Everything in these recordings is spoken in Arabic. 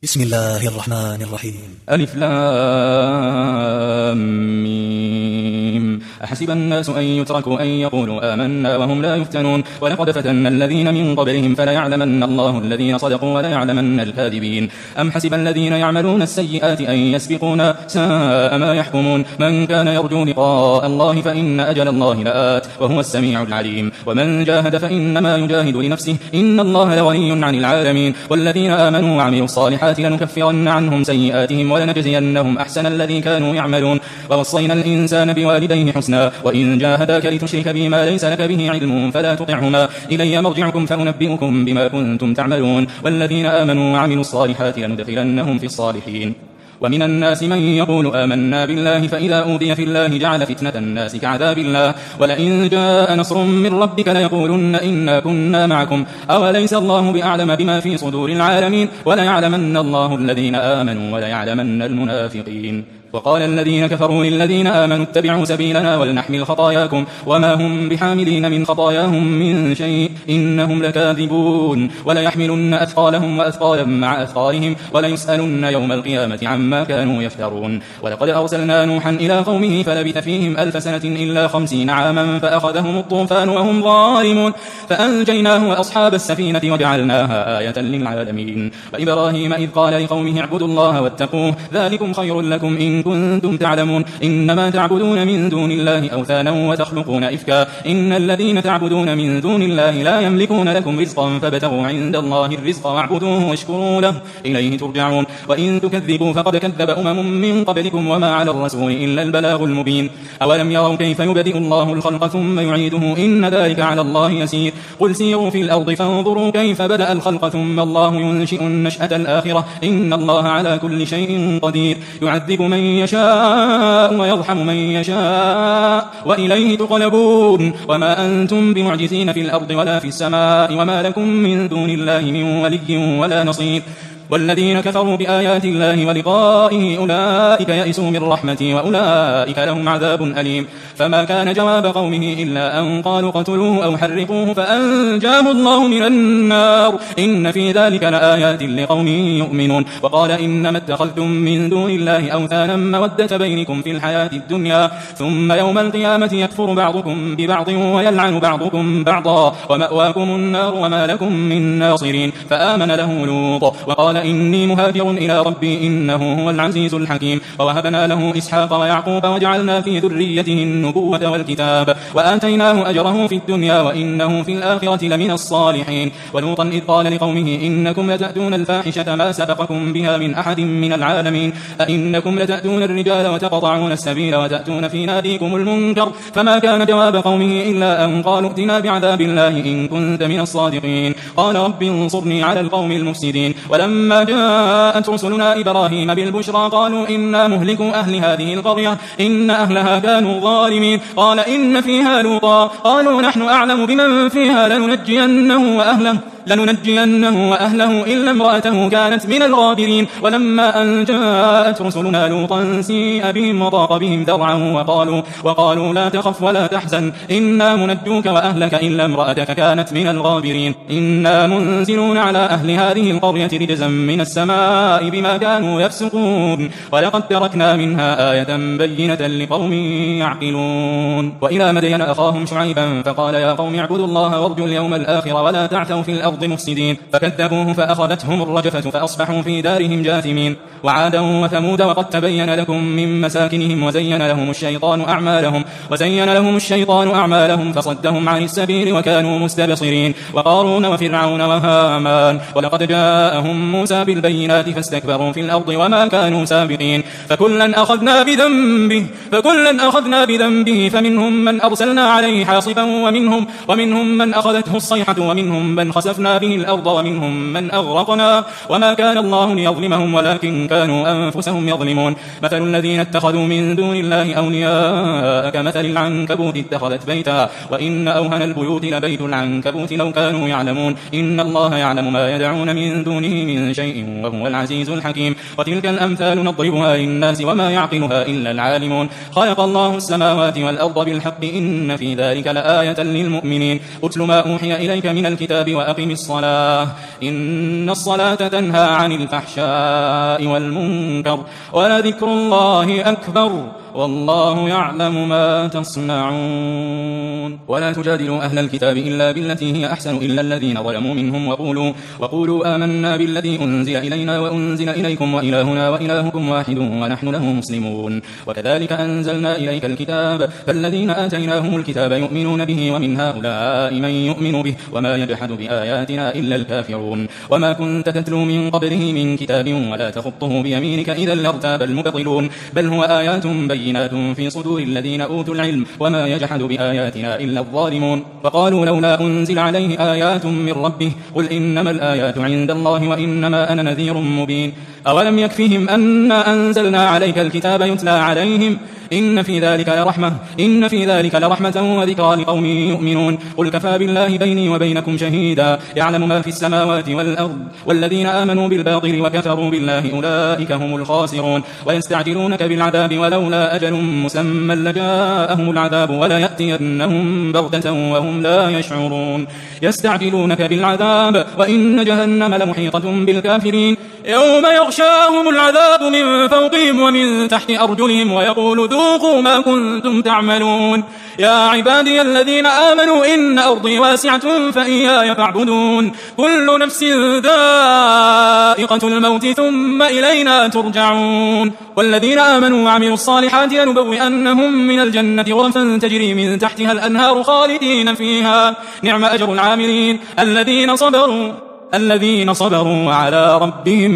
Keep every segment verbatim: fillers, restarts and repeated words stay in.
بسم الله الرحمن الرحيم. ألف لام ميم. أحسب الناس أن يتركوا أن يقولوا آمنا وهم لا يفتنون ولقد فتنا الذين من قبلهم فليعلمن الله الذين صدقوا وليعلمن الكاذبين. أم حسب الذين يعملون السيئات أن يسبقونا ساء ما يحكمون. من كان يرجو لقاء الله فإن أجل الله لآت وهو السميع العليم. ومن جاهد فإنما يجاهد لنفسه إن الله لغني عن العالمين. والذين آمنوا وعملوا الصالحات لنكفرن عنهم سيئاتهم ولنجزينهم أحسن الذي كانوا يعملون. ووصينا الإنسان بوالديه حسنا وإن جاهداك لتشرك بي ما ليس لك به علم فلا تطعهما إلي مرجعكم فأنبئكم بما كنتم تعملون. والذين آمنوا وعملوا الصالحات لندخلنهم في الصالحين. ومن الناس من يقول آمنا بالله فإذا أوذي في الله جعل فتنة الناس كعذاب الله ولئن جاء نصر من ربك ليقولن إنا كنا معكم أوليس الله بأعلم بما في صدور العالمين. وليعلمن الله الذين آمنوا وليعلمن المنافقين. وقال الذين كفروا للذين آمنوا اتبعوا سبيلنا ولنحمل خطاياكم وما هم بحاملين من خطاياهم من شيء إنهم لكاذبون. وليحملن أثقالهم وأثقالا مع أثقالهم وليسألن يوم القيامة عما كانوا يفترون. ولقد أرسلنا نوحا إلى قومه فلبث فيهم ألف سنة إلا خمسين عاما فأخذهم الطوفان وهم ظالمون فأنجيناه وأصحاب السفينة وجعلناها آية للعالمين. وإبراهيم إذ قال لقومه اعبدوا الله واتقوه ذلكم خير لكم إن كنتم تعلمون. إنما تعبدون من دون الله أوثانا وتخلقون إفكا إن الذين تعبدون من دون الله لا يملكون لكم رزقا فابتغوا عند الله الرزق واعبدوه واشكروا له إليه ترجعون. وإن تكذبوا فقد كذب أمم من قبلكم وما على الرسول إلا البلاغ المبين. أولم يروا كيف يبدئ الله الخلق ثم يعيده إن ذلك على الله يسير. قل سيروا في الأرض فانظروا كيف بدأ الخلق ثم الله ينشئ النشأة الآخرة إن الله على كل شيء قدير. يعذب من يشاء ويرحم من يشاء وإليه تقلبون. وما أنتم بمعجزين في الأرض ولا في السماء وما لكم من دون الله من ولي ولا نصير. والذين كفروا بآيات الله ولقائه أولئك يئسوا من رحمتي وأولئك لهم عذاب أليم. فما كان جواب قومه إلا أن قالوا قتلوه أو حرقوه فأنجاه الله من النار إن في ذلك لآيات لقوم يؤمنون. وقال إنما اتخذتم من دون الله أوثانا مودة بينكم في الحياة الدنيا ثم يوم القيامة يكفر بعضكم ببعض ويلعن بعضكم بعضا ومأواكم النار وما لكم من ناصرين. فآمن له لوط وقال إني مهاجر إلى ربي إنه هو العزيز الحكيم. ووهبنا له إسحاق ويعقوب وجعلنا في ذريته النبوة والكتاب وآتيناه أجره في الدنيا وإنه في الآخرة لمن الصالحين. ولوطا إذ قال لقومه إنكم لتأتون الفاحشة ما سبقكم بها من أحد من العالمين أئنكم لتأتون الرجال وتقطعون السبيل وتأتون في ناديكم المنكر. فما كان جواب قومه إلا أن قالوا ائتنا بعذاب الله إن كنت من الصادقين. قال رب انصرني على القوم المفسدين. ولما جاءت رسلنا إبراهيم بالبشرى قالوا إنا مهلكوا أهل هذه القرية إن أهلها كانوا ظالمين. قال إن فيها لوطا قالوا نحن أعلم بمن فيها لننجينه وأهله لننجينه وأهله إلا امرأته كانت من الغابرين. ولما أن جاءت رسلنا لوطا سيء بهم وضاق بهم ذرعا وقالوا, وقالوا لا تخف ولا تحزن إنا منجوك وأهلك إلا امرأتك كانت من الغابرين. إنا منزلون على أهل هذه القرية رجزا من السماء بما كانوا يفسقون. ولقد تركنا منها آية بينة لقوم يعقلون. وإلى مدين أخاهم شعيبا فقال يا قوم اعبدوا الله وارجوا اليوم الآخر ولا تعثوا في الأرض مفسدين. فكذبوه فأخذتهم الرجفة فأصبحوا في دارهم جاثمين. وعادا وثمود وقد تبين لكم من مساكنهم وزين لهم الشيطان أعمالهم وزين لهم الشيطان أعمالهم فصدهم عن السبيل وكانوا مستبصرين. وقارون وفرعون وهامان ولقد جاءهم موسى بالبينات فاستكبروا في الأرض وما كانوا سابقين. فكلا أخذنا بذنبه فكلا أخذنا بذنبه فمنهم من أرسلنا عليه حاصبا ومنهم ومنهم من أخذته الصيحة ومنهم من خسفنا به الأرض ومنهم من أغرقنا وما كان الله ليظلمهم ولكن كانوا أنفسهم يظلمون. مثل الذين اتخذوا من دون الله أولياء كمثل العنكبوت اتخذت بيتا وإن أوهن البيوت لبيت العنكبوت لو كانوا يعلمون. إن الله يعلم ما يدعون من دونه من شيء وهو العزيز الحكيم. وتلك الأمثال نضربها للناس وما يعقلها إلا العالمون. خلق الله السماوات والأرض بالحق إن في ذلك لآية للمؤمنين. أتل ما أوحي إليك من الكتاب وأقم الصلاة إن الصلاة تنهى عن الفحشاء والمنكر ولذكر الله أكبر والله يعلم ما تصنعون ولا تجادلوا أهل الكتاب إلا بالتي هي أحسن إلا الذين ظلموا منهم وقولوا, وقولوا آمنا بالذي أنزل إلينا وأنزل إليكم وإلهنا وإلهكم واحد ونحن له مسلمون وكذلك أنزلنا إليك الكتاب فالذين آتيناهم الكتاب يؤمنون به ومن هؤلاء من يؤمن به وما يجحد بآياتنا إلا الكافرون وما كنت تتلو من قبله من كتاب ولا تخطه بيمينك إذا لارتاب المبطلون بل هو آيات بينات في صدور الذين أوتوا العلم وما يجحد بآياتنا إلا الظالمون وقالوا لولا أنزل عليه آيات من ربه قل إنما الآيات عند الله وإنما أنا نذير مبين أولم يكفهم أنا أنزلنا عليك الكتاب يتلى عليهم إن في ذلك لرحمة إن في ذلك لرحمة وذكرى لقوم يؤمنون قل كفى بالله بيني وبينكم شهيدا يعلم ما في السماوات والأرض والذين آمنوا بالباطل وكفروا بالله أولئك هم الخاسرون ويستعجلونك بالعذاب ولولا أجل مسمى لجاءهم العذاب ولا يأتينهم بغتة وهم لا يشعرون يستعجلونك بالعذاب وإن جهنم لمحيطة بالكافرين يوم يغشاهم العذاب من فوقهم ومن تحت أرجلهم ويقول ذوقوا ما كنتم تعملون يا عبادي الذين آمنوا إن أرضي واسعة فإياي فاعبدون كل نفس ذائقة الموت ثم إلينا ترجعون والذين آمنوا وعملوا الصالحات لنبوئنهم من الجنة غرفا تجري من تحتها الأنهار خالدين فيها نعم أجر العاملين الذين صبروا الذين صبروا وعلى ربهم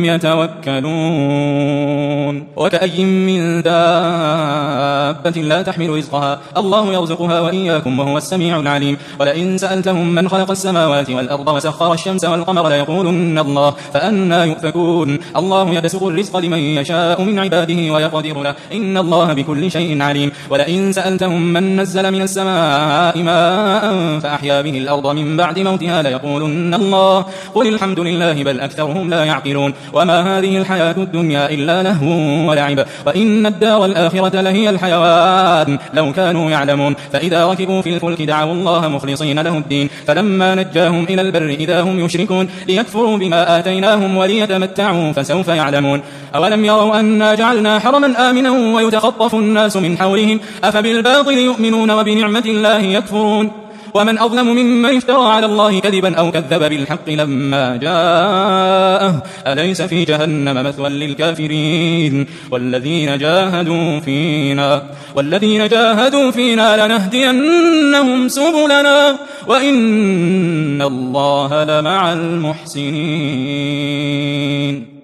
يتوكلون وكأي من دابة لا تحمل رزقها الله يرزقها وإياكم وهو السميع العليم ولئن سألتهم من خلق السماوات والأرض وسخر الشمس والقمر ليقولن الله فأنا يؤفكون الله يبسط الرزق لمن يشاء من عباده ويقدر له إن الله بكل شيء عليم ولئن سألتهم من نزل من السماء ماء فأحيا به الأرض من بعد موتها ليقولن الله قل الحمد لله بل أكثرهم لا يعقلون وما هذه الحياة الدنيا إلا لهو ولعب وإن الدار الآخرة لهي الحيوان لو كانوا يعلمون فإذا ركبوا في الفلك دعوا الله مخلصين له الدين فلما نجاهم إلى البر إذا هم يشركون ليكفروا بما آتيناهم وليتمتعوا فسوف يعلمون أولم يروا أنا جعلنا حرما آمنا ويتخطف الناس من حولهم أفبالباطل يؤمنون وبنعمة الله يكفرون ومن أظلم ممن افترى على الله كذبا أو كذب بالحق لما جاءه أليس في جهنم مثوى للكافرين والذين جاهدوا فينا والذين جاهدوا فينا لنهدينهم سبلنا وإن الله لمع المحسنين.